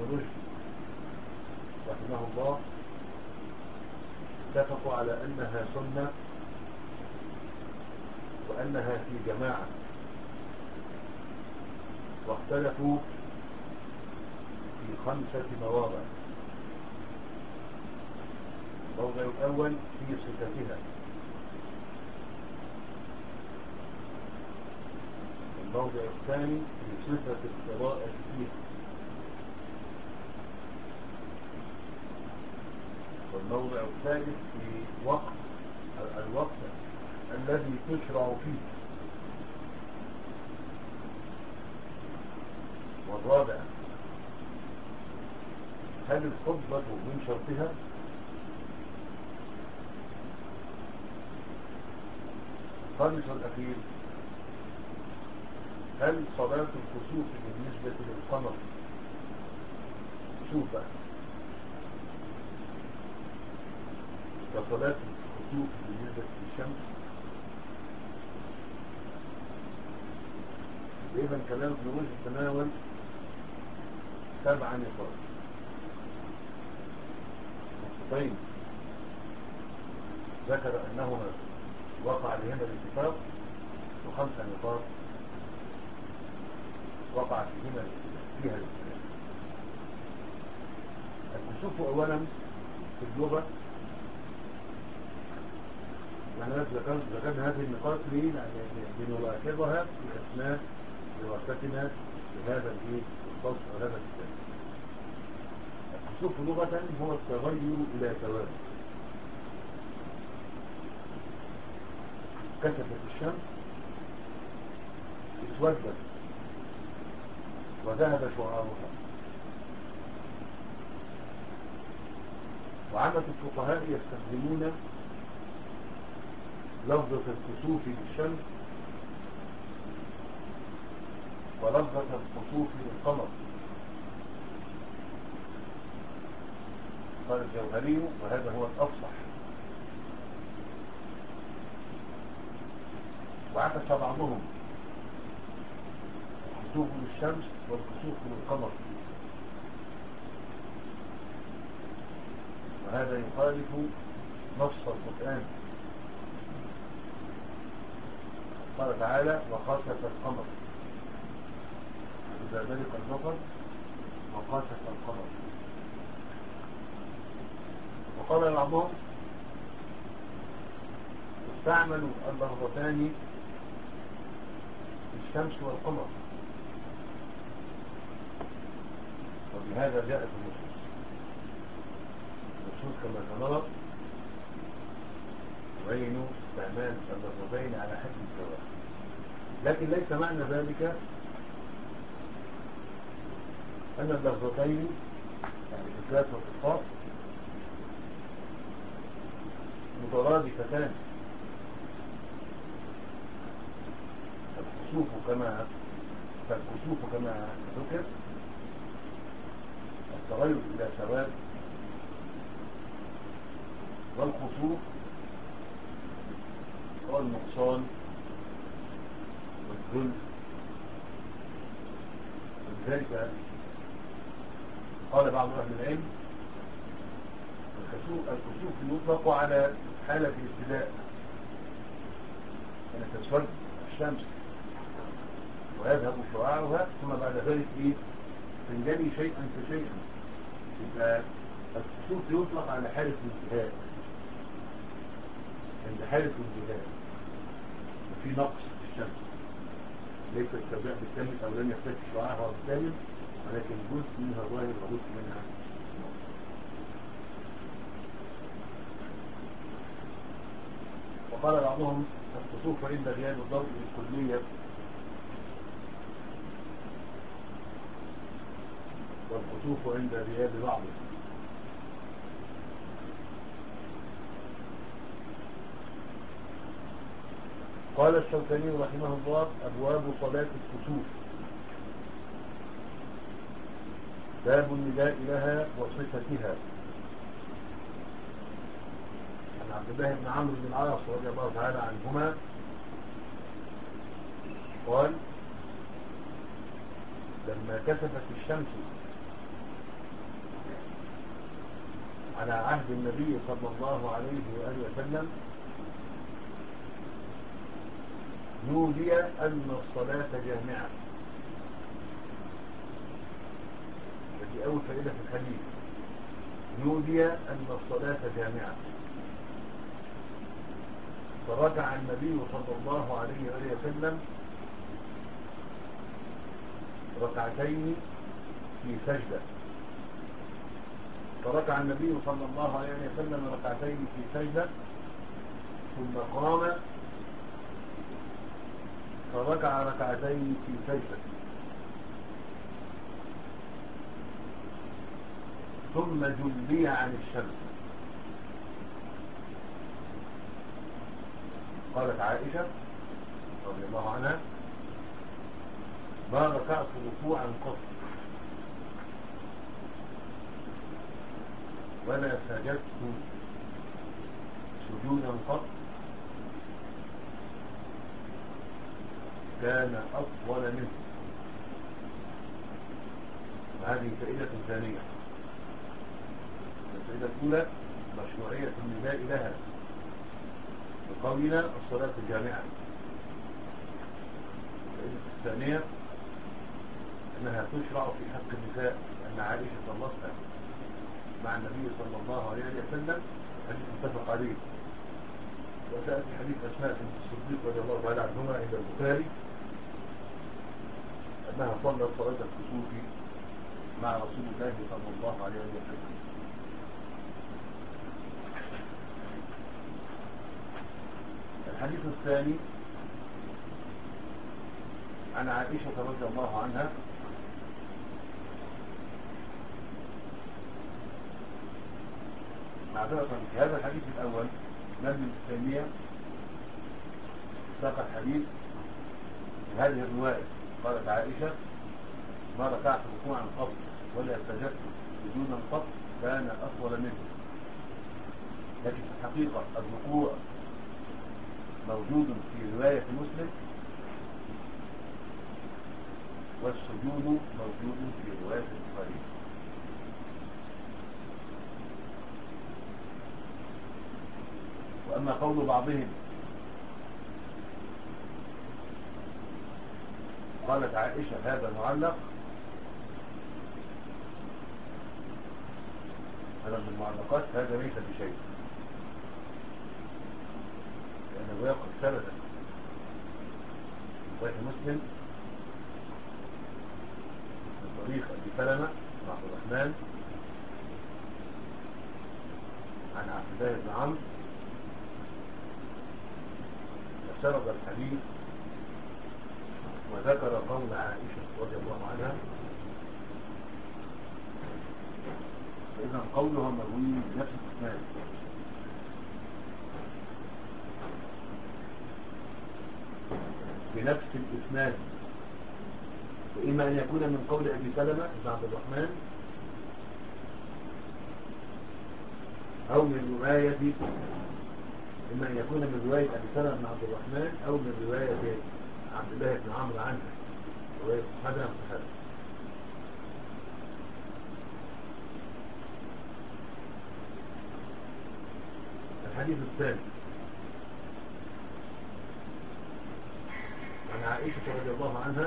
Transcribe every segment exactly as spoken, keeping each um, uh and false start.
ابن رشد رحمه الله اتفقوا على أنها سنة وأنها في جماعة، واختلفوا في خمسة مواضع. الموضع الأول في صفتها، الموضع الثاني في صفة القراءة فيها، والموضع الثالث في وقت الوقت الذي تشرع فيه، والرابع هل الخطبة من شرطها؟ الخامس والأخير هل صلاة الكسوف بالنسبة للقمر كسوف بقى وصلاة الكسوف بالنسبة للشمس؟ إذا كلام ابن رشد تناول سبع نقاط. طيب ذكر أنهما وقع لهما الاتفاق، وخمسة نقاط وقع فيهما فيها الاتفاق. الكسوف أولا في اللغة، يعني ذكرنا هذه النقاط ليه؟ لنلاحظها في أثناء دراستنا لهذا الفصل وهذا الكتاب. الكسوف لغة هو التغير إلى سواد. كسفت الشمس اسودت وذهب شعاعها. وعامة الفقهاء يستخدمون لفظة الكسوف بالشمس ولفظة الكسوف بالقمر. قال الجوهري وهذا هو الأفصح. وعكس بعضهم الكسوف بالشمس والكسوف بالقمر، وهذا يخالف نص القرآن. قال تعالى وخسف القمر إذا برق البصر وخسف القمر. وقال بعضهم استعملوا اللفظتان في الشمس والقمر، وبهذا جاءت النصوص. النصوص كما سنرى تبين استعمال اللفظتين على حد السواء، لكن ليس معنى ذلك أن اللفظتين يعني الإثبات والإخفاء مترادفتان. الكسوف كما فالكسوف كما ذكر التغير إلى سواد، والخسوف هو النقصان والذل. ولذلك قال بعض أهل العلم الكسوف يطلق على حالة الابتداء، يعني تسود الشمس ويذهب شعاعها، ثم بعد ذلك ايه تنجلي شيئا فشيئا. يبقى الكسوف يطلق على حالة الانتهاء، عند حالة الانتهاء وفي نقص في الشمس، ليس السوداء بالكامل او لم يختفي شعاعها بالكامل، ولكن جزء منها ظاهر وجزء منها نقص. وقال بعضهم الكسوف عند غياب الضوء بالكلية، والكسوف عند غياب بعضه. قال الشوكاني رحمه الله أبواب صلاة الكسوف: باب النداء لها وصفتها. عن عبد الله بن عمرو بن العاص رضي الله تعالى عنهما قال: لما كسفت الشمس على عهد النبي صلى الله عليه وآله وسلم نودي أن الصلاة جامعة. هذه أول فائدة في الحديث، نودي أن الصلاة جامعة. فركع النبي صلى الله عليه وآله وسلم ركعتين في سجدة. فركع النبي صلى الله عليه وسلم ركعتين في سجدة ثم قام فركع ركعتين في سجدة ثم جلي عن الشمس. قالت عائشة رضي الله عنها: ما ركعت ركوعا قط ولا سجدت سجودا قط كان أطول منه. وهذه فائدة ثانية. الفائدة الأولى مشروعية النداء لها بقولنا الصلاة الجامعة. الفائدة الثانية أنها تشرع في حق النساء، أن عائشة صلتها مع النبي صلى الله عليه وسلم، حديث متفق عليه. وسأتي حديث أسماء بنت الصديق رضي الله تعالى عنهما عند البخاري أنها صلت صلاة الكسوف مع رسول الله صلى الله عليه وسلم. الحديث الثاني عن عائشة رضي الله عنها معذرة في هذا الحديث الأول ابن تيمية ساق الحديث بهذه الرواية. قالت عائشة: ما ركعت ركوعا قط ولا سجدت سجودا قط كان أطول منه. لكن في الحقيقة الركوع موجود في رواية مسلم والسجود موجود في رواية البخاري. وأما قول بعضهم قالت عائشة هذا معلق، هذا من المعلقات، هذا ليس بشيء، لأن الرواية قد ثبتت رواية مسلم من طريق أبي سلمة بن عبد الرحمن عن عبد الله بن عمرو، فسرد الحديث وذكر قول عائشة رضي الله عنها. فإذا قولها مروي بنفس الإسناد، بنفس الإسناد، وإما أن يكون من قول أبي سلمة بن عبد الرحمن أو من رواية، إما أن يكون من رواية أبي سلمة بن عبد الرحمن أو من رواية عبد الله بن عمرو عنه، رواية هذا متحدث. الحديث الثاني عن عائشة رضي الله عنها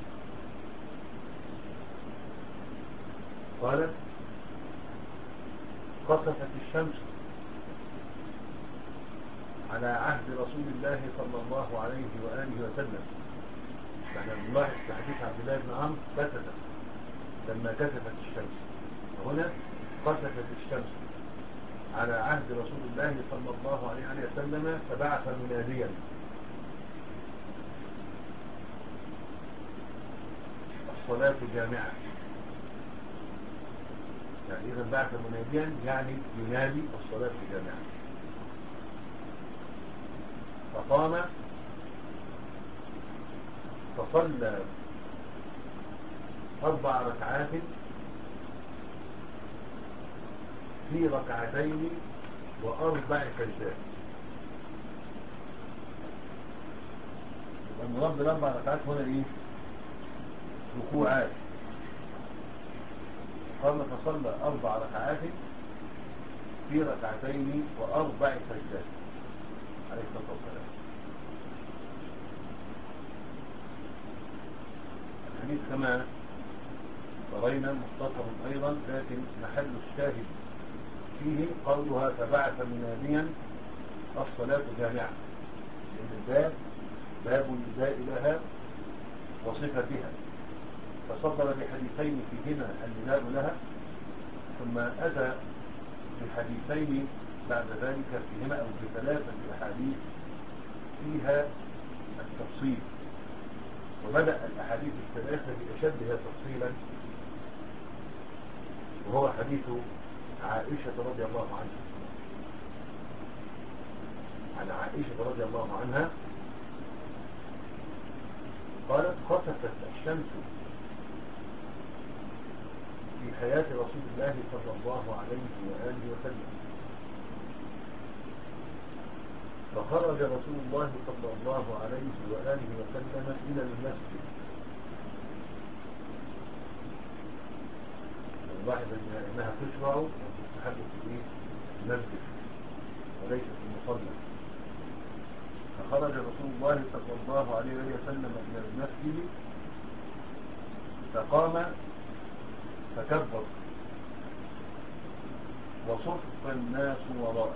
قالت: خسفت الشمس على عهد رسول الله صلى الله عليه وآله وسلم. يعني نلاحظ في حديث عبد الله بن عمرو كسفت لما كسفت الشمس، وهنا خسفت الشمس على عهد رسول الله صلى الله عليه وسلم، فبعث مناديا: الصلاة جامعة. يعني إذا بعث مناديا يعني ينادي الصلاة جامعة. فقام فصلى أربع ركعات في ركعتين وأربع سجدات. المراد بالأربع ركعات هنا إيه؟ ركوعات. قام فصلى أربع ركعات في ركعتين وأربع سجدات عليه الصلاة والسلام. الحديث كما رأينا مختصر أيضا، لكن محل الشاهد فيه قولها فبعث مناديا الصلاة جامعة، لأن الباب باب النداء لها وصفتها، فصدر بحديثين فيهما النداء لها، ثم أتى بحديثين بعد ذلك فيهما أو بثلاثة أحاديث فيها التفصيل، وبدأ الأحاديث الثلاثة بأشدها تفصيلا، وهو حديث عائشة رضي الله عنها. عن عائشة رضي الله عنها قالت خسفت الشمس في حياة رسول الله صلى الله عليه وآله وسلم، فخرج رسول الله صلى الله عليه وآله وسلم إلى المسجد. نلاحظ أنها تشرع وتستحب في المسجد وليس في المصلى. فخرج رسول الله صلى الله عليه وسلم إلى المسجد فقام فكبر وصف الناس وراءه.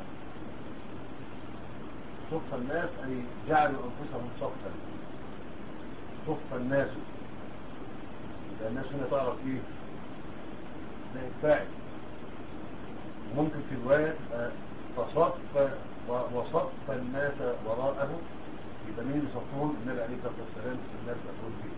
صف الناس أي جعلوا أنفسهم صفا. صف الناس، لأن الناس هنا تعرف إيه؟ لا الفاعل. ممكن في رواية فصف وصف الناس وراءه، يبقى مين يصفون؟ النبي عليه الصلاة والسلام في الناس أقول فيه.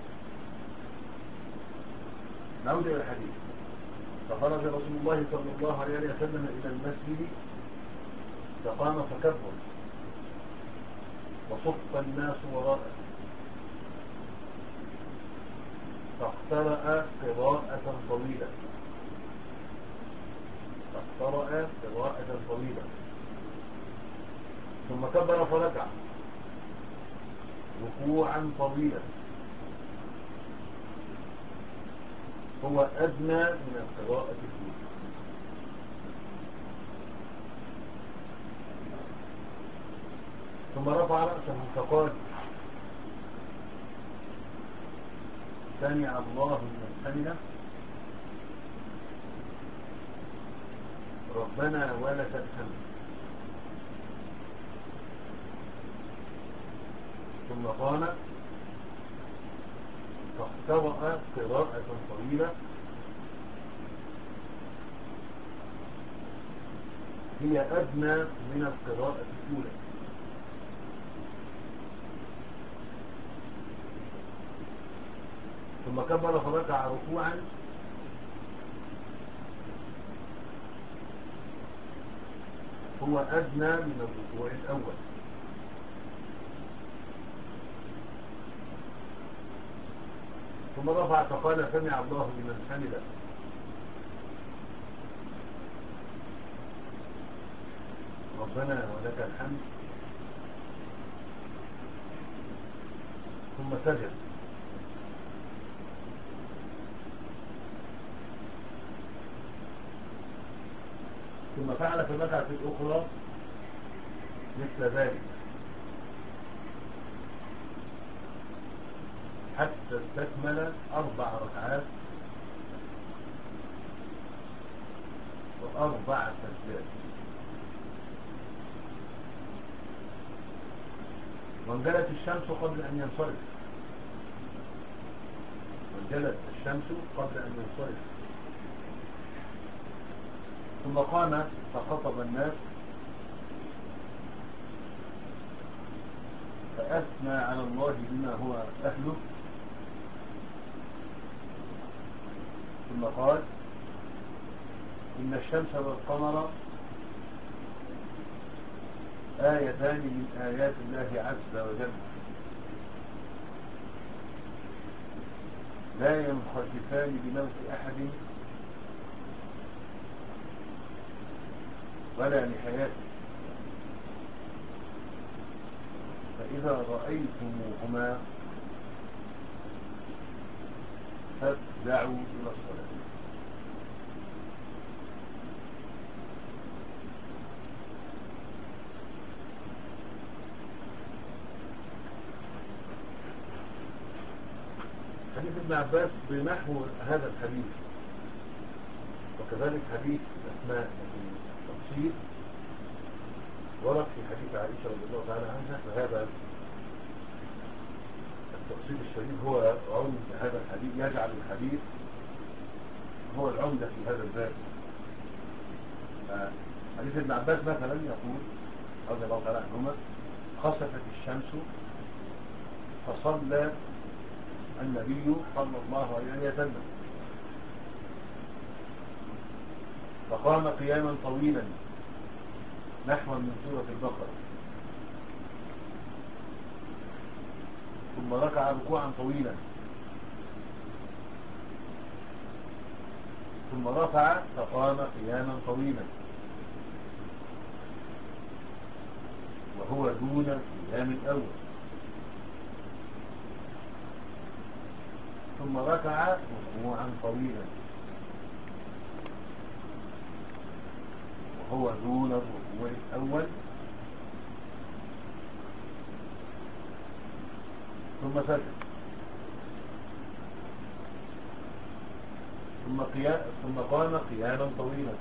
نعود إلى الحديث. فخرج رسول الله صلى الله عليه وسلم إلى المسجد فقام فكبر وصف الناس وراءه، فاقترأ قراءة طويلة فاقترأ قراءة طويلة ثم كبر فركع ركوعا طويلا هو أدنى من القراءة الأولى. ثم رفع رأسه فقال سمع الله لمن حمده ربنا ولك الحمد. ثم قام فاقترأ قراءة طويلة هي أدنى من القراءة الأولى. ثم كبر فركع ركوعا هو أدنى من الركوع الأول. ثم رفع فقال سمع الله لمن حمده ربنا ولك الحمد. ثم سجد. ثم فعل في الركعة الأخرى مثل ذلك حتى استكمل أربع ركعات وأربع سجدات. وانجلت الشمس قبل أن ينصرف وانجلت الشمس قبل أن ينصرف ثم قام فخطب الناس فأثنى على الله بما هو أهله، ثم قال إن الشمس والقمر آيتان من آيات الله عز وجل لا ينخسفان بموت أحد ولا لحياته، فإذا رأيتموهما فافزعوا إلى الصلاة. ابن عباس بنحو هذا الحديث، وكذلك حديث أسماء التفصيل ورد في حديث عائشة رضي الله تعالى عنها. فهذا التفصيل الشديد هو عمدة هذا الحديث، يجعل الحديث هو العمدة في هذا الباب. حديث ابن عباس مثلا يقول رضي الله تعالى عنهما: خسفت الشمس فصلى النبي صلى الله عليه وسلم فقام قياما طويلا نحو من سورة البقرة، ثم ركع ركوعا طويلا، ثم رفع فقام قياما طويلا وهو دون القيام الأول، ثم ركع ركوعا طويلا وهو دون الركوع الأول، ثم سجد، ثم قيام ثم قام قياما طويلا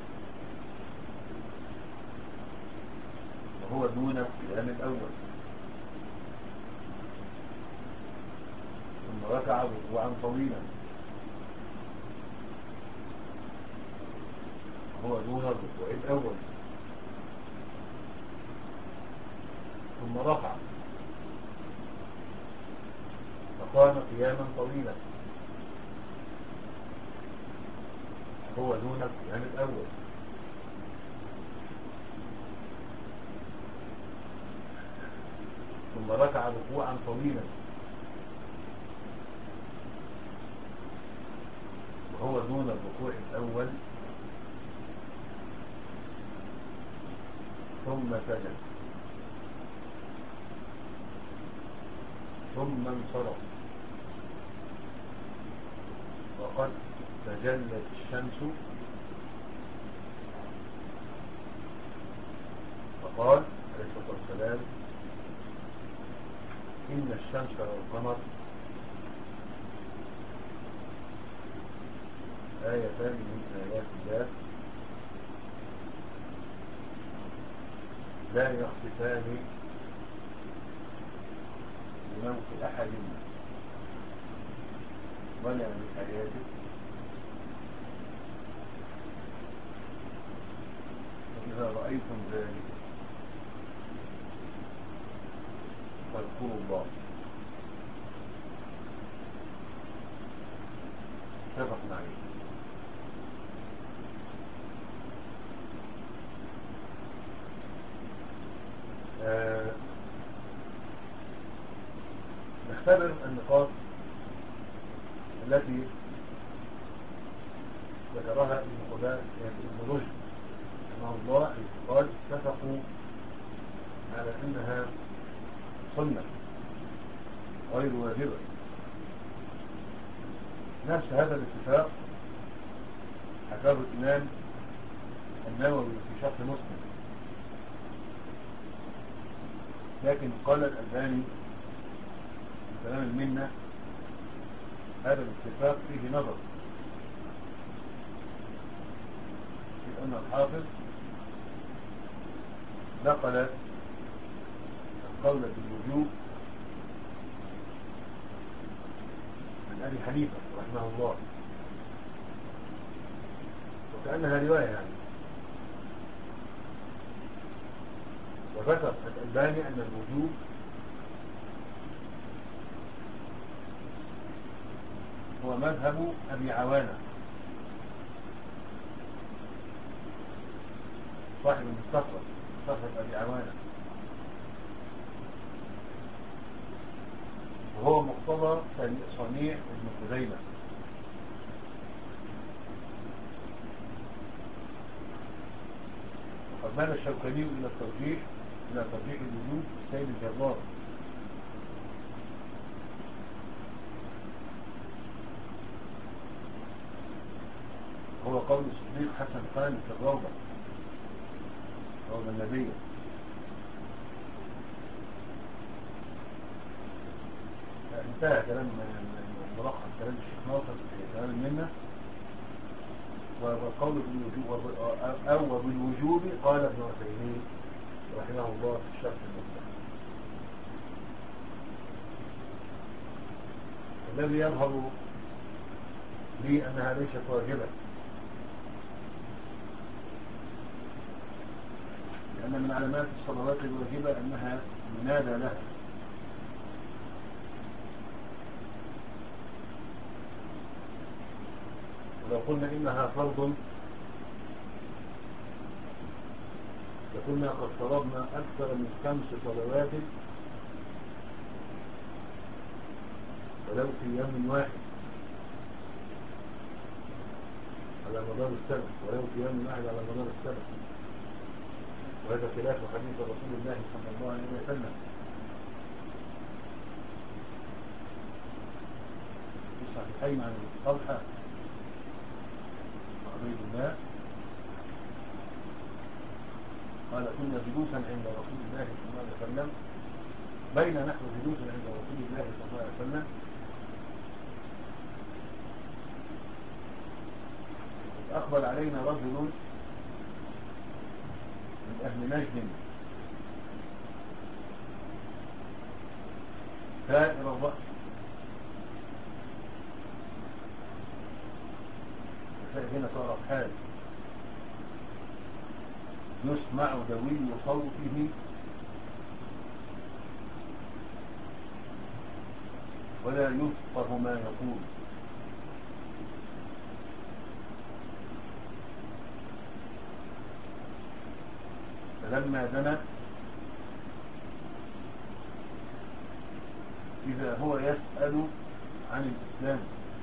وهو دون القيام الأول، ثم ركع ركوعا طويلا وهو دون الركوع الأول، ثم رفع فقام قياما طويلا وهو دون القيام الأول، ثم ركع ركوعا طويلا وهو دون الركوع الأول، ثم سجد، ثم انصرف وقد تجلت الشمس، فقال عليه الصلاة والسلام: إن الشمس والقمر آيتان من آيات الله لا يخسفان لموت أحد ولا لحياته، فإذا رأيتم ذلك فاذكروا الله. متفق عليه. آه نختبر النقاط التي ذكرها ابن قدامة ابن رشد رحمه الله، حيث قال: اتفقوا على انها سنة غير واجبة. نفس هذا الاتفاق حكاه الإمام النووي في شرح مسلم، لكن قال الألباني في كلام المنة: هذا الاتفاق فيه نظر، في أن الحافظ نقل القول بالوجوب من أبي حنيفة رحمه الله، وكأنها رواية يعني. وذكر الألباني أن الوجوب هو مذهب أبي عوانة صاحب المستخرج، مستخرج أبي عوانة، وهو مقتضى صنيع ابن خزيمة. وقد مال الشوكاني إلى الترجيح إلى ترجيح الوجوب السيد الجرار، هو قول الصديق حسن خان في الروضة، روضة النبية. انتهى كلام ملخص كلام الشيخ ناصر في كلام المنة. والقول بالوجوب أو بالوجوب قال ابن عثيمين رحمه الله في الشرح المفتاح. الذي يظهر لي أنها ليست واجبة، لأن من علامات الصلوات الواجبة أنها ينادى لها، ولو قلنا إنها فرض لكنا قد فرضنا أكثر من خمس صلوات ولو في يوم واحد على مدار السنة، ولو في يوم واحد على مدار السنة، وهذا خلاف حديث رسول الله صلى الله عليه وسلم. في الصحيحين عن طلحة وعبيد الله قال كنا جلوسا عند رسول الله صلى الله عليه وسلم، بين نحن جلوسا عند رسول الله صلى الله عليه وسلم أقبل علينا رجل من أهل نجد ثائر الرأس، هنا صار حال يسمع دوي صوته ولا يفقه ما يقول، فلما دنا إذا هو يسأل عن الإسلام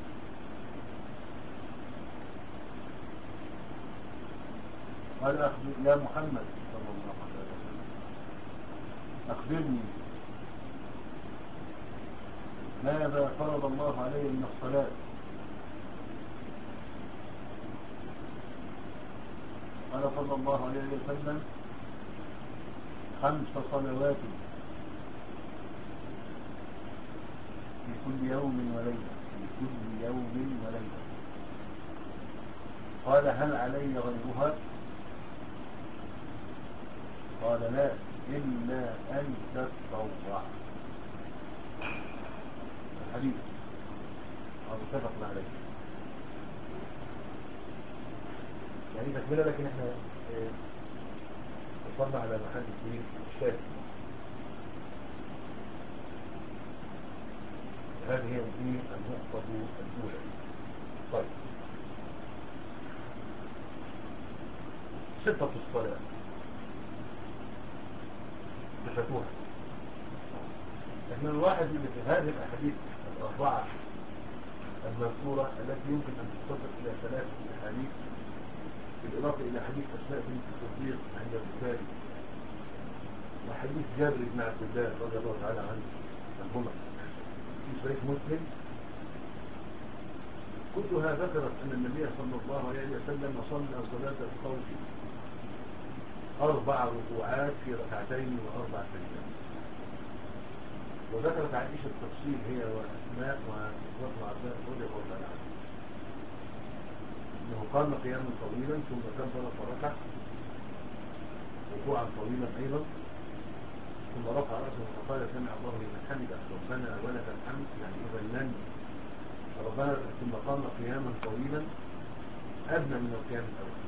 قال أخبر يا محمد صلى الله عليه وسلم أخبرني ماذا فرض الله علي من الصلاة؟ قال صلى الله عليه وسلم خمس صلوات في كل يوم وليلة، في كل يوم وليلة. قال هل علي غيرها؟ قال لا إلا أن تتطوع. الحديث هذا متفق عليه يعني تكملة، لكن احنا وصلنا على محل الدين الشاهد. هذه هي النقطة الأولى. طيب صفة الصلاة صفتها، احنا نلاحظ ان في هذه الاحاديث الاربعه المذكوره التي يمكن ان تختصر الى ثلاثه احاديث بالاضافه الى حديث اسماء بنت الصديق عند البخاري وحديث جابر بن عبد الله رضي الله تعالى عنه عنهما في صحيح مسلم، كلها ذكرت ان النبي صلى الله عليه وسلم صلى صلاه الخوف أربع ركوعات في ركعتين وأربع سجدات. وذكرت عائشة التفصيل هي وأسماء وابن عباس رضي الله عنه أنه قام قياما طويلا ثم كبر فركع ركوعا طويلا أيضا ثم رفع رأسه فقال سمع الله لمن حمده ربنا ولك الحمد، يعني إذا لن ربنا، ثم قام قياما طويلا أدنى من القيام الأول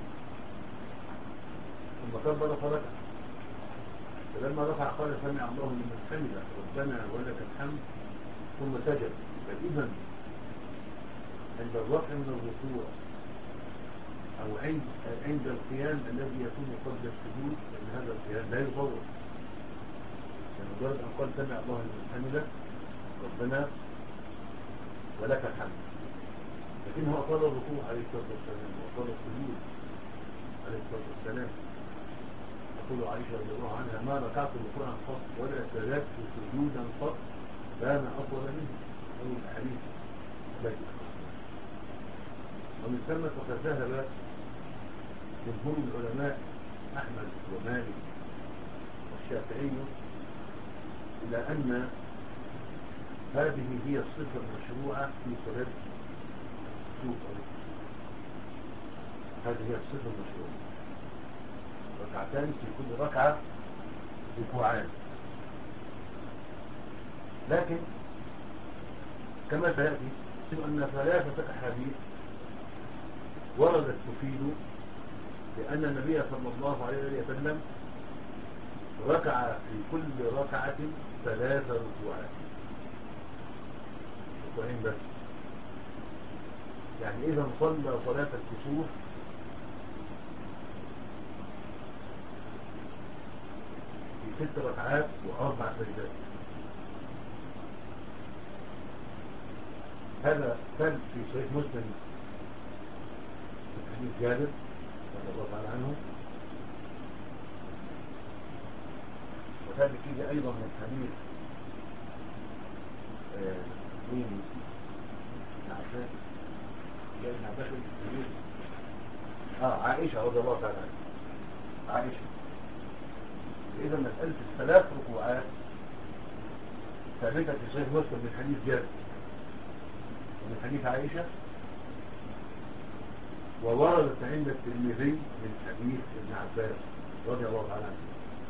ثم كبر فركع، فلما رفع قال سمع الله لمن حمده ربنا ولك الحمد ثم سجد. فإذا عند الرفع من الركوع أو عند عند القيام الذي يكون قبل السجود فإن هذا القيام لا يطول، يعني مجرد أن قال سمع الله لمن حمده ربنا ولك الحمد، لكنه أطال الركوع عليه الصلاة والسلام وأطال السجود عليه الصلاة والسلام. تقول عائشة رضي الله عنها ما ركعت ركوعا قط ولا سجدت سجودا قط كان أطول منه، أول الأحاديث التي ومن ثم فقد ذهب جمهور العلماء أحمد ومالك والشافعي إلى أن هذه هي الصفة المشروعة في صلاة الكسوف. هذه هي الصفة المشروعة، ركعتان في كل ركعة ركوعان. لكن كما سيأتي أن ثلاثة أحاديث وردت تفيد لأن النبي صلى الله عليه وسلم ركع في كل ركعة ثلاث ركوعات، ركوعين بس. يعني إذا صلى صلاة الكسوف في ست ركعات وأربع سجدات. هذا ثبت في صحيح مسلم في حديث جابر رضي الله تعالى عنه، وثبت فيه أيضا من حديث مين عشان جاء ابن عباس اه عائشة رضي الله تعالى عنها. عائشة إذا مسألة الثلاث ركوعات ثابتة في صحيح مسلم من حديث جابر ومن حديث عائشة، ووردت عند الترمذي من حديث ابن عباس رضي الله تعالى عنه.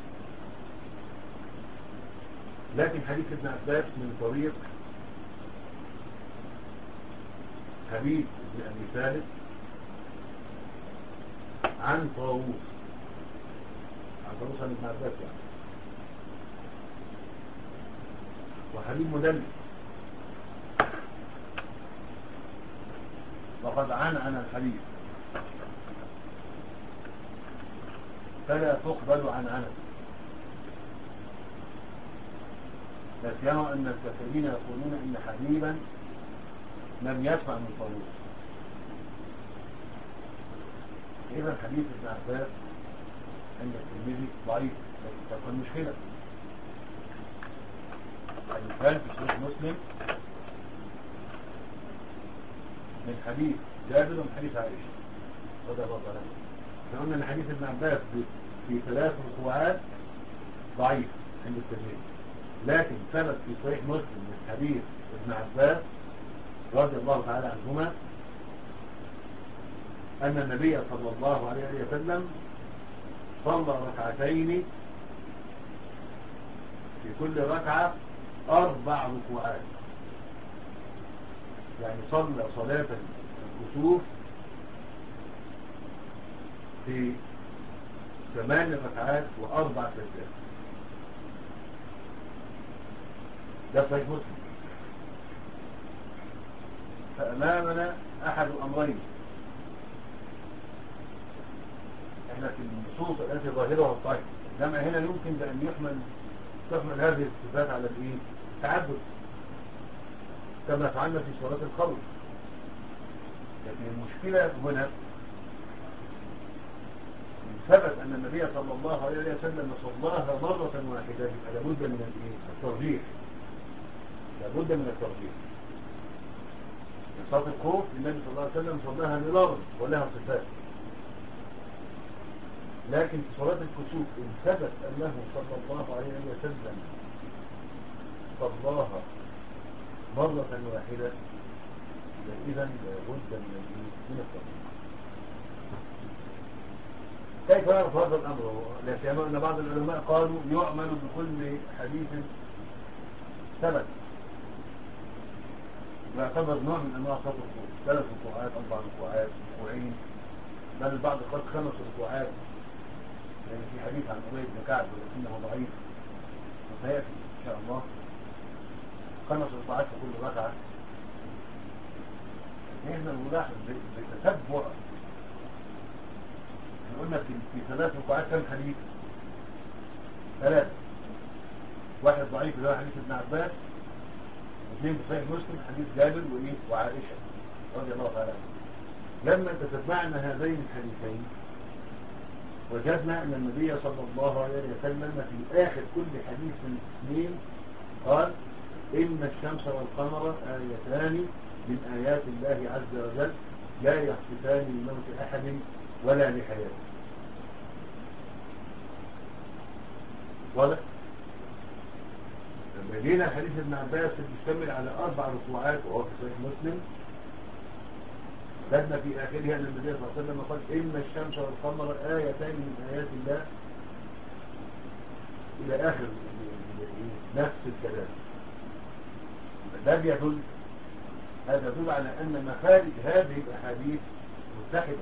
لكن حديث ابن عباس من طريق حبيب بن أبي ثابت عن طاووس، عن طاووس عن ابن عباس يعني، وحبيب مدلس، وقد عن عن الحديث فلا تقبل عن عنه، لا سيما أن الكثيرين يقولون إن حبيبا لم يسمع من طاووس. إذا حديث ابن عباس عند الترمذي ضعيف، لكن تبقى المشكلة المثال في صحيح مسلم من حديث جابر ومن حديث عائشة رضي الله عنها. احنا قلنا ان حديث ابن عباس في ثلاث ركوعات ضعيف عند الترمذي، لكن ثبت في صحيح مسلم من حديث ابن عباس رضي الله تعالى عنهما أن النبي صلى الله عليه وسلم صلى ركعتين في كل ركعة أربع ركوعات. يعني صلى صلاة الكسوف في ثمان ركعات وأربع سجدات. ده صحيح مسلم. فأمامنا أحد الأمرين، احنا في النصوص التي ظاهرها الطيب الجمع هنا يمكن بأن يحمل تحمل هذه الصفات على الايه؟ التعدد كما فعلنا في صلاة الخوف. لكن المشكلة هنا ثبت أن النبي صلى الله عليه وسلم صلاها مرة واحدة، يبقى لابد من الايه؟ الترجيح، لابد من الترجيح. في صلاة الخوف النبي صلى الله عليه وسلم صلاها مرارا ولها صفات، لكن في صلاة الكسوف إن ثبت أنه صلى الله عليه وسلم صلاها مرة واحدة، إذا لابد من الترجيح. كيف يعرف هذا الأمر؟ لا سيما أن بعض العلماء قالوا يعمل بكل حديث ثبت، يعتبر نوع من أنواع صلاة الخوف، ثلاث ركوعات، أربع ركوعات، ركوعين، بل البعض قال خمس ركوعات، يعني في حديث عن أبي بن كعب ولكنه ضعيف وسيأتي إن شاء الله. خمس ركوعات في كل ركعة. احنا نلاحظ بتتبع، قلنا في في ثلاث ركوعات كم حديث؟ ثلاثة، واحد ضعيف اللي هو حديث ابن عباس، واثنين في صحيح مسلم حديث جابر وايه وعائشة رضي الله تعالى عنها. لما تتبعنا هذين الحديثين وجدنا ان النبي صلى الله عليه وسلم في اخر كل حديث من الاثنين قال ان الشمس والقمر آيتان من آيات الله عز وجل لا يخسفان لموت احد ولا لحياته. واضح؟ لما جينا حديث ابن عباس المشتمل على أربع ركوعات وهو في صحيح مسلم، وجدنا في آخرها أن النبي صلى الله عليه وسلم قال إن الشمس والقمر آيتان من آيات الله إلى آخر نفس الكلام. ده بيدل هذا يدل على أن مخارج هذه الأحاديث متحدة،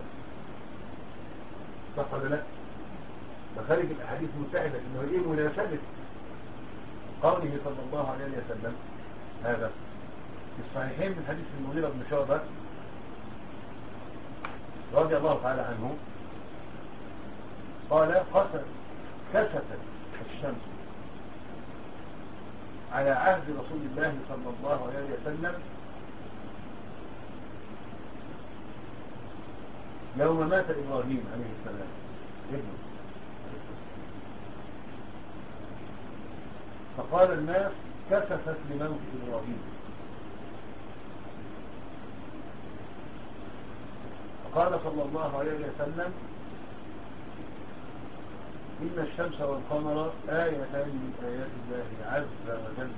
صح ولا لا؟ مخارج الأحاديث متحدة، إنه إيه مناسبة قوله صلى الله عليه وسلم هذا في الصحيحين من حديث المغيرة بن شعبة رضي الله تعالى عنه قال قصد كسفت الشمس على عهد رسول الله صلى الله عليه وسلم يوم مات إبراهيم عليه السلام ابنه، فقال الناس كسفت لموت إبراهيم، فقال صلى الله عليه وسلم إن الشمس والقمر آيتان من آيات الله عز وجل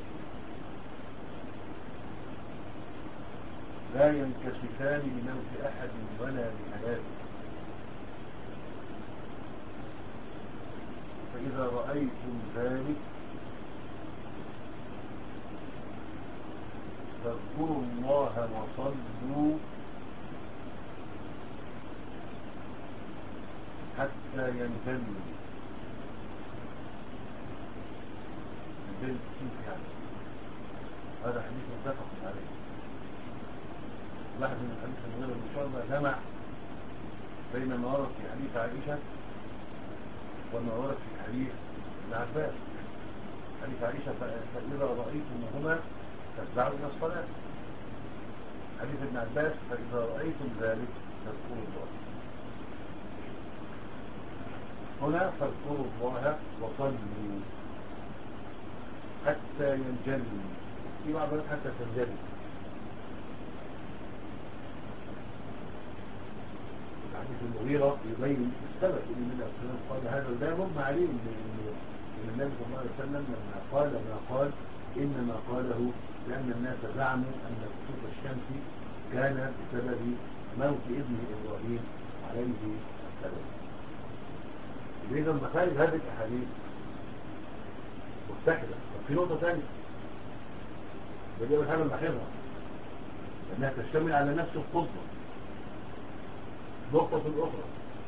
لا ينكسفان لموت أحد ولا لحياته، فإذا رأيتم ذلك فاذكروا الله وصلوا حتى ينجلوا. ينجلوا كيف يعني؟ هذا حديث متفق عليه. واحد من الحديث المغيرة بن شعبة جمع بين ما ورد في حديث عائشة وما ورد في حديث ابن عباس. حديث عائشة فإذا رأيتموهما فاتبعوا إلى الصلاة. حديث ابن عباس فإذا رأيتم ذلك فاذكروا الله. هنا فاذكروا الله وصلوا حتى ينجلوا، في بعض الوقت حتى تنجلوا. حديث المغيرة يبين السبب ان النبي صلى الله عليه وسلم قال هذا، وده مجمع عليه ان النبي صلى الله عليه وسلم لما قال ما قال انما قاله لان الناس زعموا ان كسوف الشمس كان بسبب موت ابن ابراهيم عليه السلام. اذا مخارج هذه الاحاديث متحده. وفي نقطه ثانيه بدي اول حاجه نلاحظها انها تشتمل على نفس القصه. نقطة الأخرى،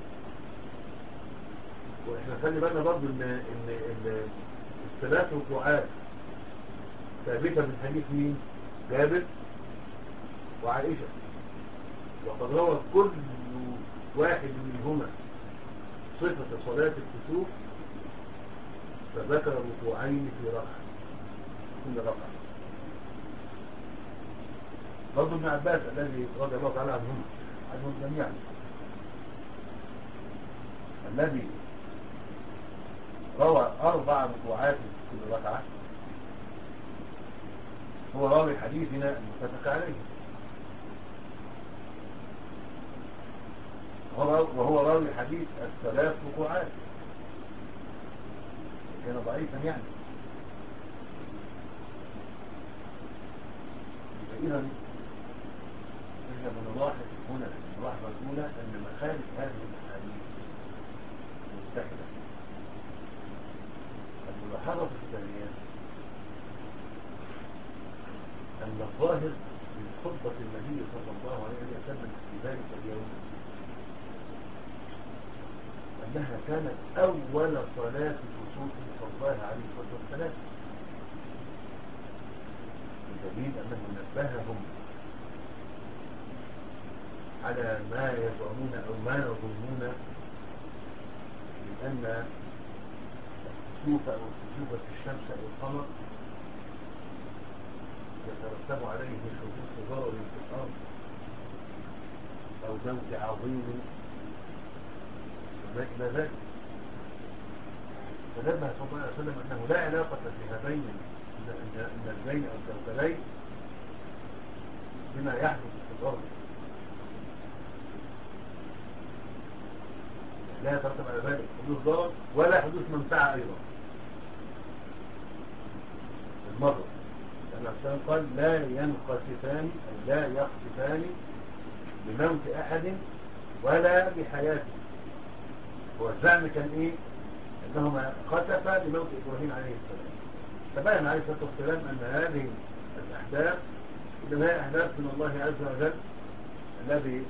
وإحنا خلي بالنا برضو إن إن إن الثلاث ركوعات ثابتة من حديث مين؟ جابر وعائشة، وقد روى كل واحد منهما صفة صلاة الكسوف فذكر ركوعين في ركعة كل ركعة. برضو ابن عباس الذي رضي الله تعالى عنهم عنهم جميعا الذي روى أربع ركوعات في كل ركعة هو راوي حديثنا المتفق عليه، وهو راوي حديث الثلاث ركوعات، كان ضعيفا يعني. فإذا يجب أن نلاحظ هنا الملاحظة الأولى أن مخارج هذه الأحاديث متحدة. الملاحظة الثانية أن الظاهر من خطبة النبي صلى الله عليه وسلم في ذلك اليوم أنها كانت أول صلاة كسوف صلاها عليه الصلاة والسلام، بدليل أنه نبههم على ما يزعمون أو ما يظنون من أن الكسوف أو الكسوف في الشمس أو القمر يترتب عليه حدوث ضرر في الأرض أو موت عظيم وما إلى ذلك. فنبه صلى الله عليه وسلم أنه لا علاقة لهذين النجمين أو الكوكبين بما يحدث في الأرض، لا يترتب على ذلك حدوث ضرر ولا حدوث منفعة أيضا. مرة. لأن الإسلام قال لا ينقصفان أو لا يخسفان بموت أحد ولا بحياته. هو الزعم كان إيه؟ أنهما خسفا لموت إبراهيم عليه السلام. تبين عليه الصلاة والسلام أن هذه الأحداث إنما هي أحداث من الله عز وجل الذي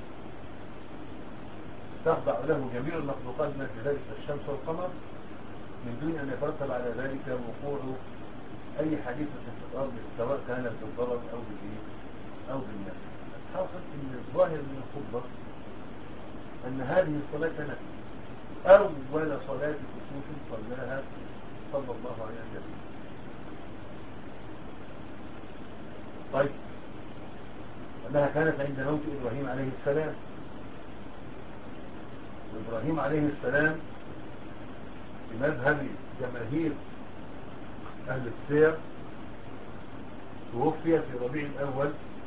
تخضع له جميع المخلوقات من ذلك الشمس والقمر من دون أن يترتب على ذلك وقوع أي حادثة في الأرض سواء كانت بالضرر أو بالإيه أو بالنفع. حاصل أن الظاهر من الخطبة أن هذه الصلاة كانت أول صلاة كسوف صلاها صلى الله عليه وسلم. طيب أنها كانت عند موت إبراهيم عليه السلام، وإبراهيم عليه السلام في مذهب جماهير أهل السير توفي في ربيع الأول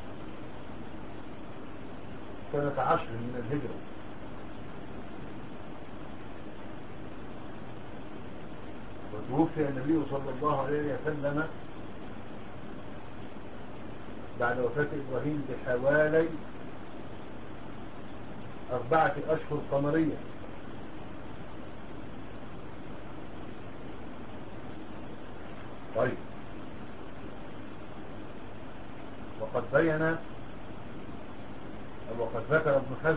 سنة عشر من الهجرة. وتوفي النبي صلى الله عليه وسلم بعد وفاة إبراهيم بحوالي أربعة أشهر قمرية. طيب وقد بين أو وقد ذكر ابن حزم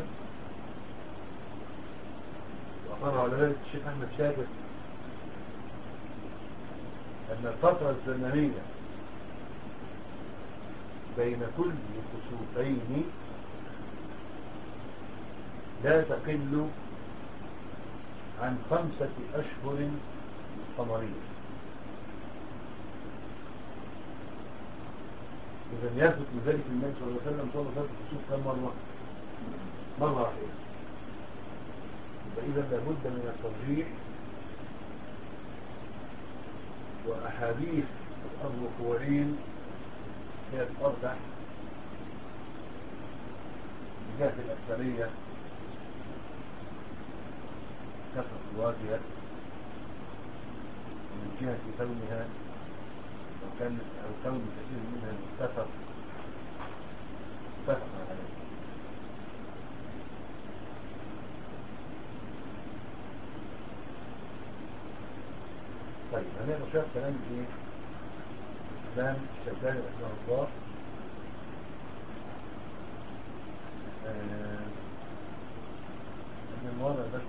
وأقر على ذلك الشيخ أحمد شاكر أن الفترة الزمنية بين كل كسوفين لا تقل عن خمسة أشهر قمرية. إذا يثبت من ذلك النبي صلى الله عليه وسلم صلى ذات الكسوف كم مرة؟ مرة واحدة. فإذا لابد من الترجيح، وأحاديث الركوعين هي الأرجح من جهة الأكثرية كثرة الواجهة، من جهة كونها أو كان أو كون كثير منها متفق متفق عليه. طيب هنقرأ شوية كلام إيه؟ كلام الشيخان رحمه الله. آه من المواضع بس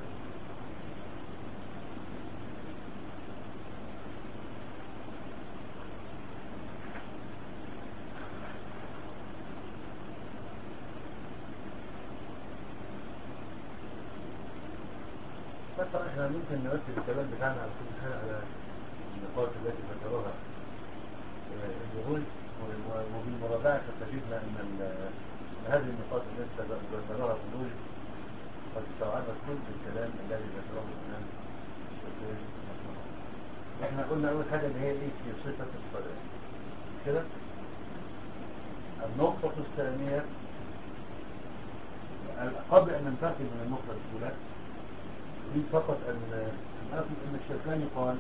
مثلا احنا ممكن نرتب الكلام بتاعنا على كل حال على النقاط التي ذكرها الجهود، وبالمراجعة ستجدنا ان هذه النقاط التي ذكرها الجهود قد استوعبت كل الكلام الذي ذكره الإمام الشافعي. احنا قلنا اول حاجة اللي هي ايه في صفة الصلاة كده. النقطة الثانية قبل ان ننتقل من النقطة الاولى أريد فقط أن أقول أن الشيخاني قال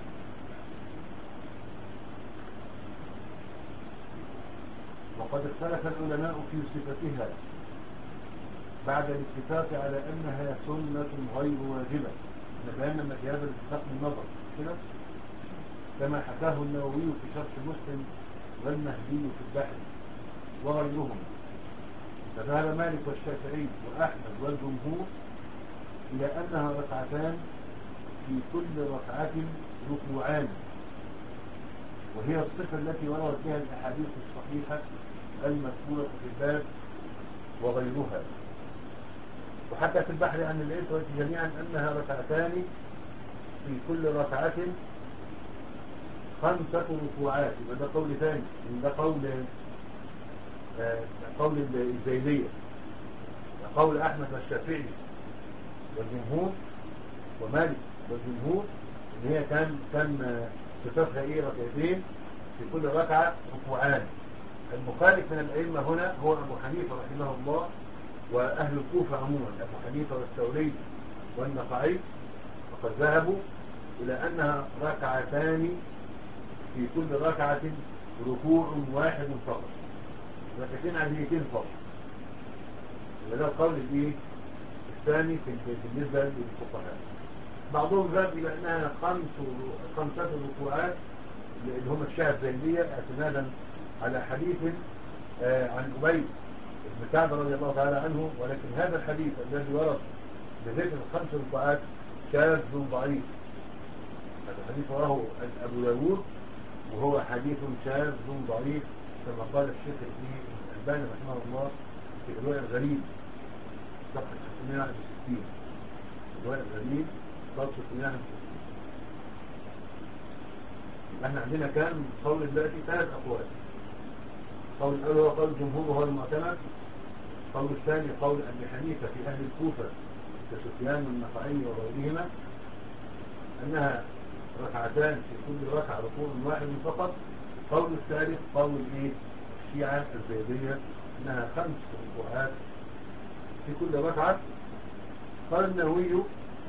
وقد اختلف العلماء في صفتها بعد الاتفاق على أنها سنة غير واجبة. نبينا أن في هذا الاتفاق من نظر كده كما حكاه النووي في شرح مسلم والمهدي في البحر وغيرهم. فذهب مالك والشافعي وأحمد والجمهور إلى أنها ركعتان في كل ركعة ركوعان، وهي الصفة التي وردت بها الأحاديث الصحيحة المذكورة في الباب وغيرها. وحتى في البحر عن الإسوة جميعا أنها ركعتان في كل ركعة خمسة ركوعات. يبقى ده قول ثاني، ده قول آه قول الزيدية، قول أحمد والشافعي والجمهور ومالك والجمهور ان هي كان كان صفتها ايه ركعتين في كل ركعه ركوعان. المخالف من الائمه هنا هو ابو حنيفه رحمه الله واهل الكوفه عموما، ابو حنيفه والثوري والنخعي، وقد ذهبوا الى انها ركعتان في كل ركعة ركوع واحد فقط، ركعتين عاديتين فقط. وده القول الايه الثاني بالنسبة للفقهاء. بعضهم ذهب إلى أنها خمس خمسة ركوعات اللي هم الشاذلية اعتمادا على حديث آه عن أبي بن كعب رضي الله تعالى عنه، ولكن هذا الحديث الذي ورد بذكر الخمس ركوعات شاذ ضعيف. هذا الحديث رواه أبو داود وهو حديث شاذ ضعيف كما قال الشيخ الألباني رحمه الله في الرواية الغريب صفحة ستمائة وواحد وستين. الرواية الغريب صفحة ستمائة وواحد وستين. احنا عندنا كان قول دلوقتي ثلاث أقوال. قول الأول هو قول الجمهور وهو المعتمد. قول الثاني قول أبي حنيفة في أهل الكوفة كسفيان والنخعي وغيرهما أنها ركعتان في كل ركعة ركوع واحد فقط. قول الثالث قول الايه الشيعة الزيدية أنها خمس ركوعات في كل ركعة. قال النووي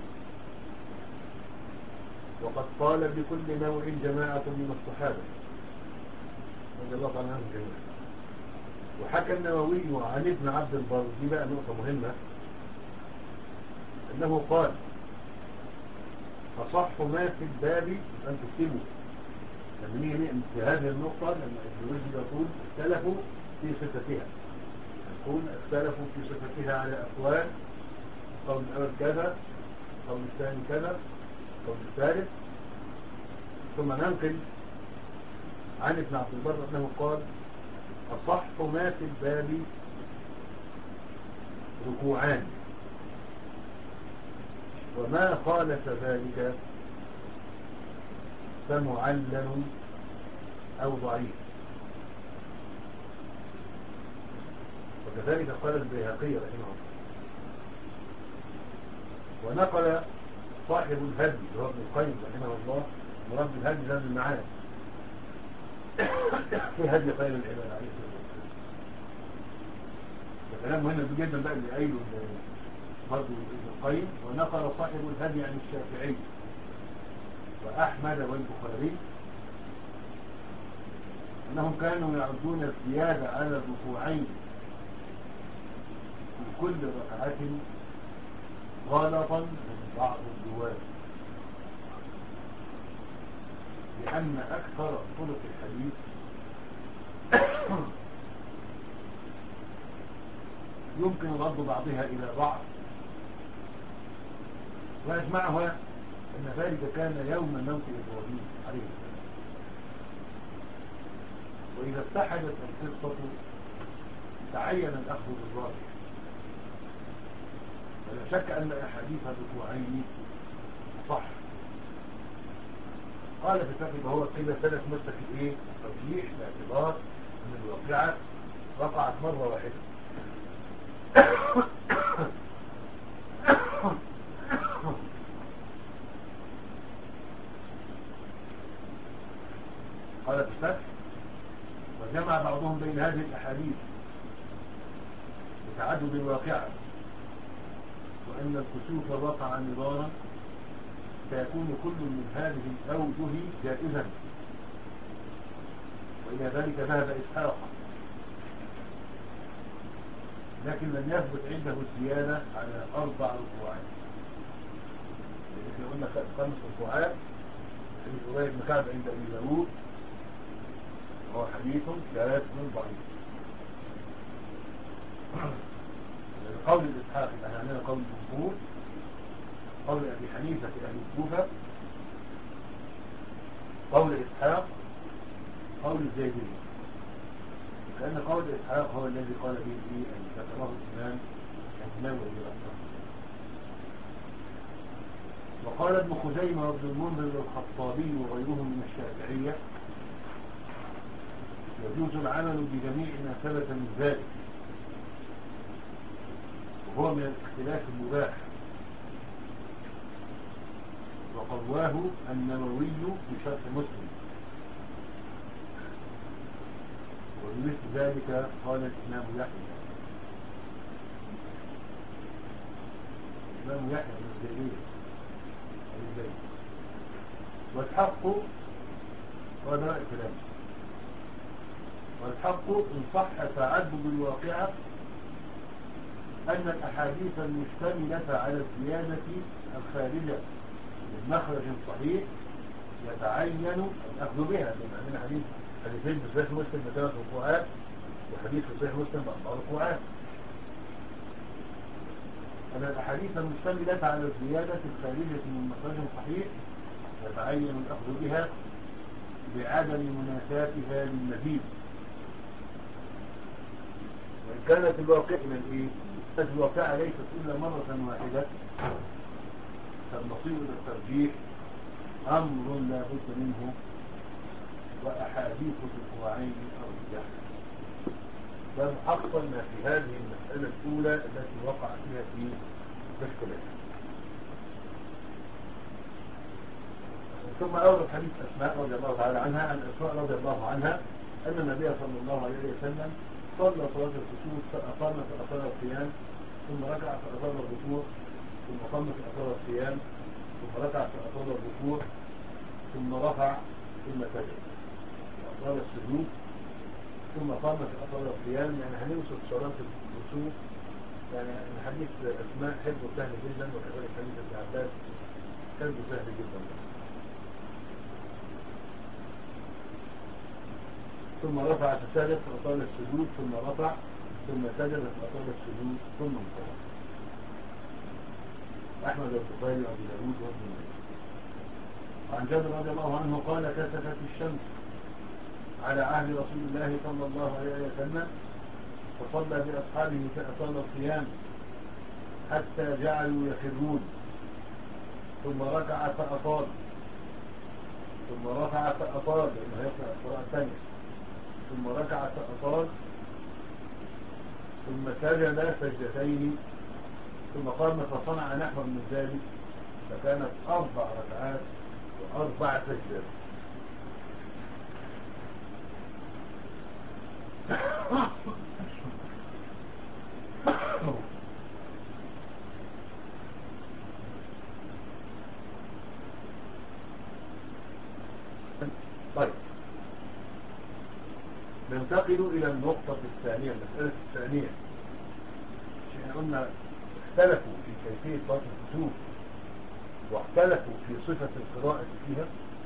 وقد قال بكل نوع جماعة من الصحابة رضي الله تعالى عنهم جميعا. وحكى النووي عن ابن عبد البر، دي بقى نقطة مهمة، أنه قال أصح ما في الباب أن تكتبوا. لما نيجي في هذه النقطة لما ابن رشد يقول اختلفوا في صفتها، يقول اختلفوا في صفتها على أقوال، قول الأول كذا، قول الثاني كذا، قول الثالث. ثم ننقل عن ابن عبد البر أنه قال أصح ما في الباب ركوعان، وما خالف ذلك فمعلل أو ضعيف. وكذلك قال البيهقي رحمه الله. ونقل صاحب الهدي اللي هو ابن القيم رحمه الله، مراد الهدي هذا المعاد في هدي خير العباد عليه الصلاة والسلام. ده كلام مهم جدا بقى اللي قايله برضه ابن القيم. ونقل صاحب الهدي عن الشافعي وأحمد والبخاري أنهم كانوا يعدون الزيادة على الركوعين في كل ركعة غلطا من بعض الرواة، لأن أكثر طرق الحديث يمكن رد بعضها إلى بعض، ويجمعها أن ذلك كان يوم موت إبراهيم عليه السلام. وإذا اتحدت القصة تعين الأخذ بالراجح. ولا شك أن أحاديث الركوعين صح. قال في الفقه فهو كده ثلاث مسك الايه الترجيح باعتبار ان الواقعة وقعت مرة واحدة. قال في الفتح وجمع بعضهم بين هذه الأحاديث وتعدد الواقعة، وأن الكسوف وقع نظارا فيكون كل من هذه الأوجه جائزا. وإلى ذلك ذهب إسحاق، لكن لم يثبت عنده الزيادة على أربع ركوعات. احنا قلنا خمس ركوعات. حديث أبي بن كعب عند أبي داود هو حديث شاذ ضعيف. قول الإسحاق اللي احنا عندنا قول الجمهور، قول أبي حنيفة في أهل الكوفة، قول إسحاق، قول الزيدية. لأن قول إسحاق هو الذي قال به فيه أن ذكره الإمام النووي رحمه الله. وقال ابن خزيمة وابن المنذر والخطابي وغيرهم من الشافعية يجوز العمل بجميع ما ثبت من ذلك، وهو من الاختلاف المباح. وقواه النووي في شرح مسلم. وبمثل ذلك قال الإمام يحيى الإمام يحيى بن زيد. والحق وهذا رأي كلام. والحق إن صح تعدد الواقعة أن الأحاديث المشتملة على الزيادة الخارجة من مخرج صحيح يتعين الأخذ بها. لأن عندنا حديث حديثين في صحيح مسلم بثلاث ركوعات وحديث في صحيح مسلم بأربع ركوعات. أن الأحاديث المشتملة على الزيادة الخارجة من مخرج صحيح يتعين الأخذ بها بعدم منافاتها للمزيد. وإن كانت الواقع من إيه؟ الواقع ليست إلا مرة واحدة فالمصير إلى الترجيح أمر لا بد منه، وأحاديث الأسبوعين أرجح. ده محصل ما في هذه المسألة الأولى التي وقع فيها في الاختلاف. ثم أورد حديث أسماء رضي الله تعالى عنها عن أسماء رضي الله عنها أن النبي صلى الله عليه وسلم صلى صلاة الكسوف فأقام فأطال القيام ثم ركع فأطال الركوع ثم قام فأطال القيام ثم ركع فأطال الركوع ثم رفع ثم سجد فأطال السجود ثم قام فأطال القيام. يعني هنوصف صلاة الكسوف. يعني حديث أسماء حفظه سهل جدا، وكذلك حديث ابن عباس حفظه سهل جدا. ثم رفع فسجد فأطال السجود ثم رفع ثم سجد فأطال السجود ثم انتهى. أحمد البخاري وأبو داود وابن ماجه. وعن جابر رضي الله عنه قال كسفت الشمس على عهد رسول الله صلى الله عليه وسلم فصلى بأصحابه فأطال القيام حتى جعلوا يخرون ثم ركع فأطال ثم رفع فأطال لأنه يقرأ القراءة الثانية ثم ركع فأطال ثم سجد سجدتين ثم قام فصنع نحو من ذلك فكانت أربع ركعات وأربع سجدات. طيب ننتقل إلى النقطة الثانية، المسألة الثانية. احنا قلنا اختلفوا في كيفية صلاة الكسوف واختلفوا في صفة القراءة فيها.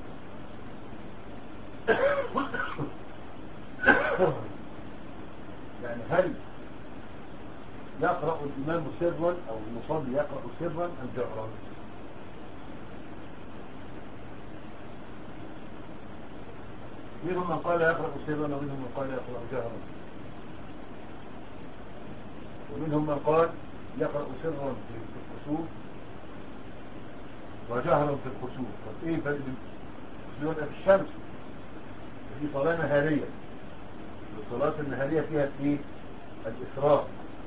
يعني هل يقرأ الإمام سرا أو المصلي يقرأ سرا أم جهرا؟ منهم من قال يقرأ سرا ومنهم من قال يقرأ جهرا، ومنهم من قال يقرأ سرا في الكسوف وجهرا في الكسوف. طب ايه الفرق بين في الشمس؟ في صلاة نهارية، الصلاة النهارية فيها الايه؟ الإسراء.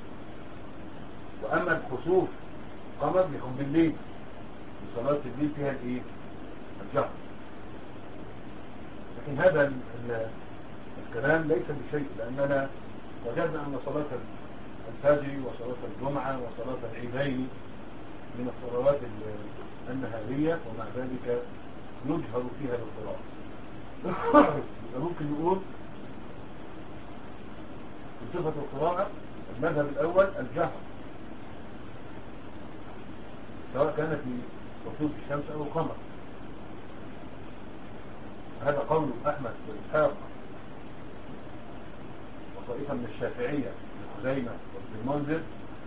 وأما الكسوف قمر بيكون بالليل، صلاة الليل فيها الايه؟ الجهر. لكن هذا الكلام ليس بشيء، لأننا وجدنا أن صلاة الفجر وصلاة الجمعة وصلاة العيدين من الصلوات النهارية ومع ذلك يجهر فيها بالقراءة. ممكن نقول في صفة القراءة المذهب الأول الجهر، سواء كان في خسوف الشمس أو القمر. هذا قول أحمد وإسحاق وطائفة من الشافعية من خزيمة وابن المنذر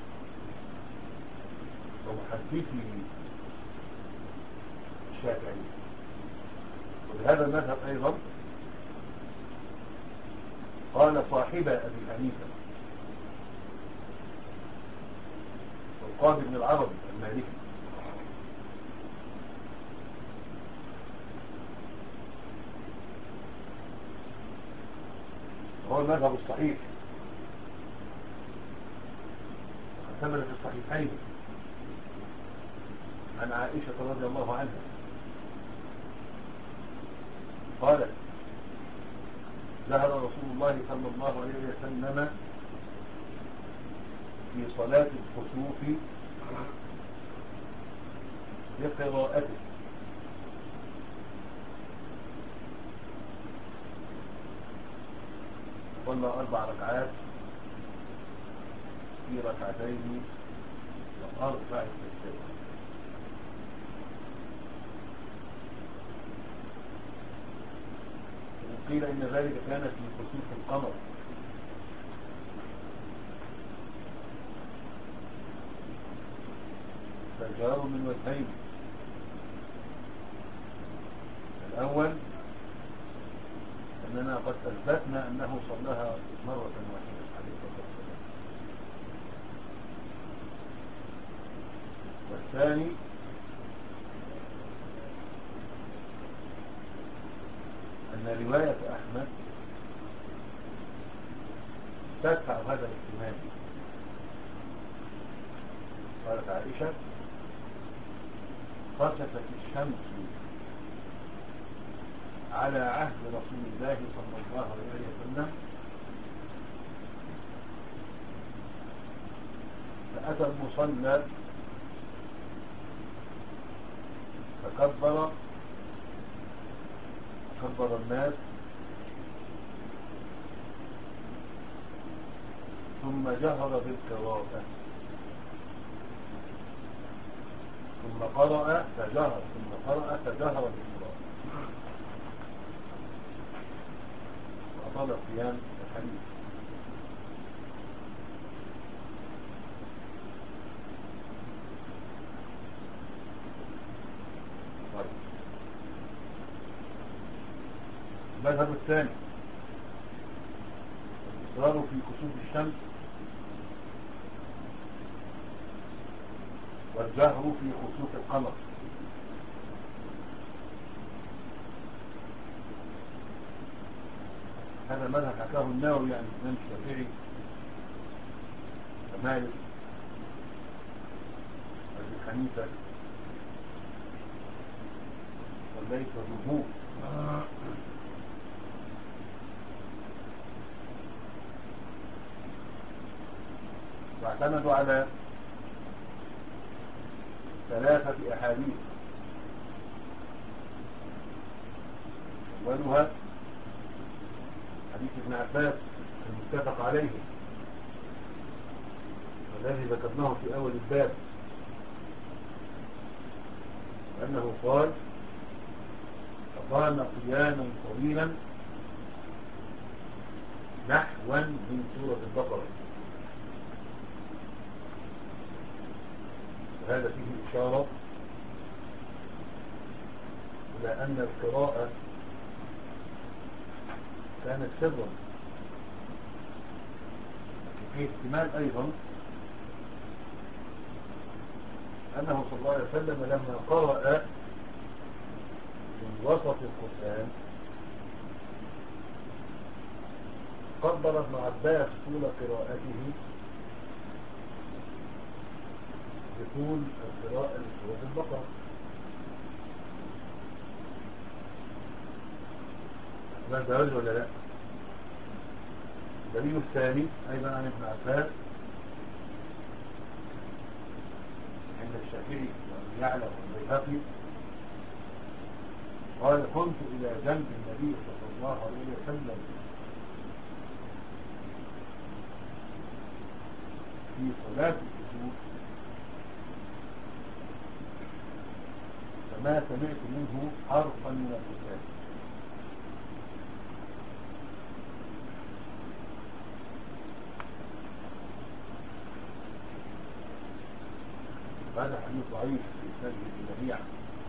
ومحدثي الشافعية. ولهذا المذهب أيضا قال صاحب أبي حنيفة والقاضي بن العربي المالكي. هو المذهب الصحيح ثبت في الصحيحين عن عائشة رضي الله عنها قالت ظهر رسول الله صلى الله عليه وسلم في صلاة الكسوف بقراءته صلى أربع ركعات في ركعتين وأربع سجدات. وقيل إن ذلك كان في خسوف القمر، فالجواب من وجهين. الأول أننا قد أثبتنا أنه صلىها مرة واحدة عليه الصلاة والسلام. والثاني أن رواية أحمد تدفع هذا الاحتمال. قالت عائشة: خسفت الشمس على عهد رسول الله صلى الله عليه وسلم، فأتى المصلى فكبر كبر الناس، ثم جهر بالقراءة، ثم قرأ فجهر، ثم قرأ فجهر بالقراءة، وأطال قيام الحديث. طيب، المذهب الثاني الإصرار في كسوف الشمس والجهر في خسوف القمر. هذا مذهب حكاه النووي عن الإمام الشافعي ومالك وابي حنيفة والليث والجمهور. واعتمدوا على ثلاثة أحاديث. أولها حديث ابن عباس المتفق عليه والذي ذكرناه في أول الباب، وأنه قال: فقام قياما طويلا نحوا من سورة البقرة. وهذا فيه إشارة إلى أن القراءة كانت سرا. وفيه احتمال أيضا أنه صلى الله عليه وسلم لما قرأ من وسط القرآن قدر ابن عباس طول قراءته بطول القراءة لسورة البقرة. ما الدرجة ولا لا؟ الدليل الثاني أيضا عن ابن عباس عند الشافعي وابن يعلى والبيهقي قال: كنت إلى جنب النبي صلى الله عليه وسلم في صلاة الكسوف فما سمعت منه حرفا من القرآن. هذا حديث ضعيف في إسناده الجميع.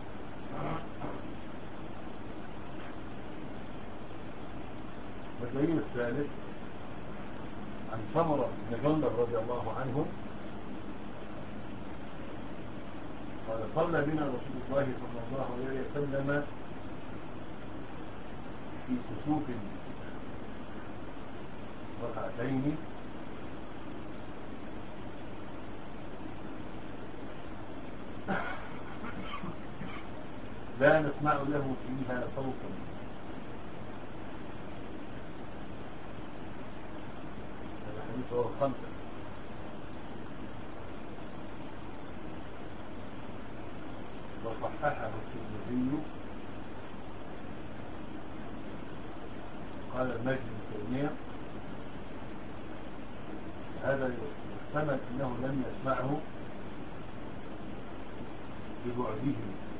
والدليل الثالث عن سمرة بن جندب رضي الله عنه قال: صلى بنا رسول الله صلى الله عليه وسلم في كسوف ركعتين لا نسمع له فيها صوتا. هذا حديث رواه الخمسة. وصححه الترمذي. قال المجد بن تيمية هذا يحتمل أنه لم يسمعه ببعده،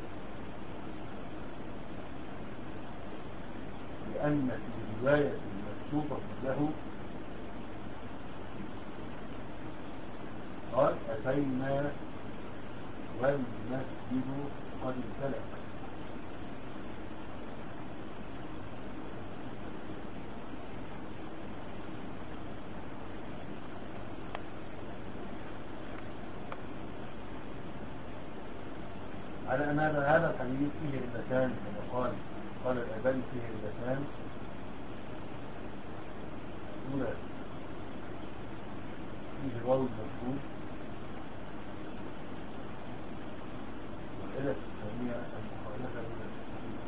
لأن في رواية مكتوبة له قال أتينا والمسجد قد امتلأ. على أن هذا هذا الحديث فيه علتان كما قال قال الألباني فيه علتان. الأولى فيه الواو المفهوم، والعلة الثانية المخالفة بين الصحيح.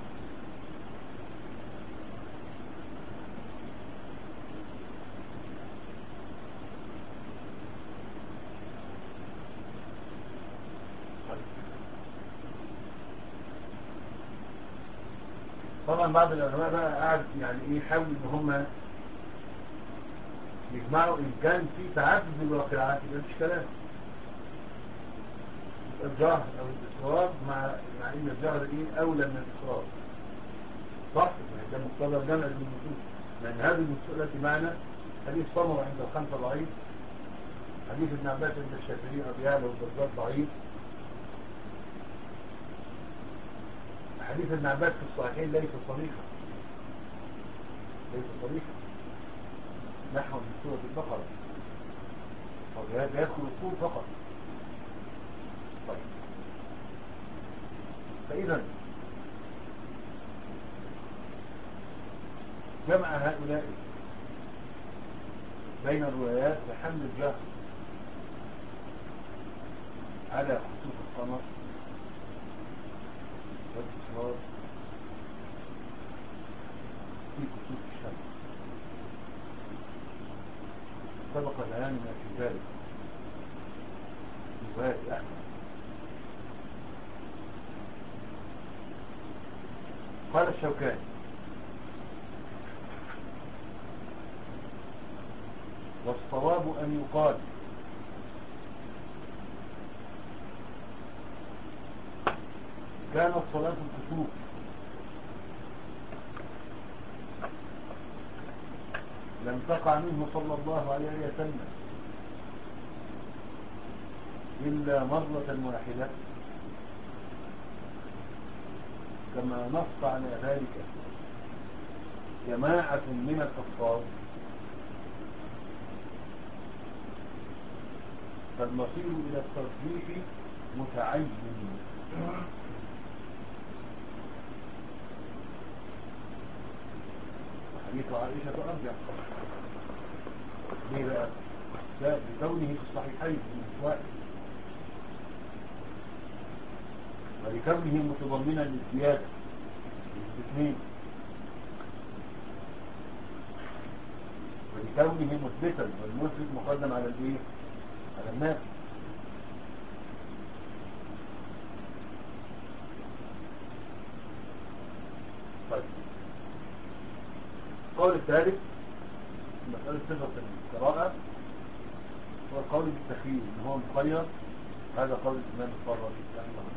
طبعا بعض العلماء بقى قاعد يعني ايه حاول ان هم يجمعوا ان كان في تعدد الواقعات يبقى مفيش كلام، يبقى الجهر او الاصرار مع مع ان الجهر ايه اولى من الاصرار، صح؟ يعني ده مقتضى جمع النصوص، لان هذه النصوص التي معنا حديث سمرة عند الخمسة ضعيف، حديث ابن عباس عند الشافعي ابي يعلى والبزار ضعيف، حديث ابن عباس في الصحيحين ليس صريحا ليس صريحا نحو من سورة البقرة، وهذا يدخل الطول فقط. طيب فإذا جمع هؤلاء بين الروايات بحمل الجهر على خسوف القمر والإصرار في كسوف الشمس سبق بياننا في ذلك في رواية أحمد. قال الشوكاني والصواب أن يقال كانت صلاة الكسوف لم تقع منه صلى الله عليه وسلم إلا مرة واحدة، كما نص على ذلك جماعة من الحفاظ، فالمصير إلى التصريح متعين. حديث عائشة أرجع ليه بقى؟ ده لكونه في الصحيحين من واحد، ولكونه متضمنا للزيادة الاثنين، ولكونه مثبتا، والمثبت مقدم على الايه؟ على الناس. طيب القول الثالث مسألة صفة القراءة هو القول بالتخيير ان هو مخير، هذا قول الإمام الطبري رحمه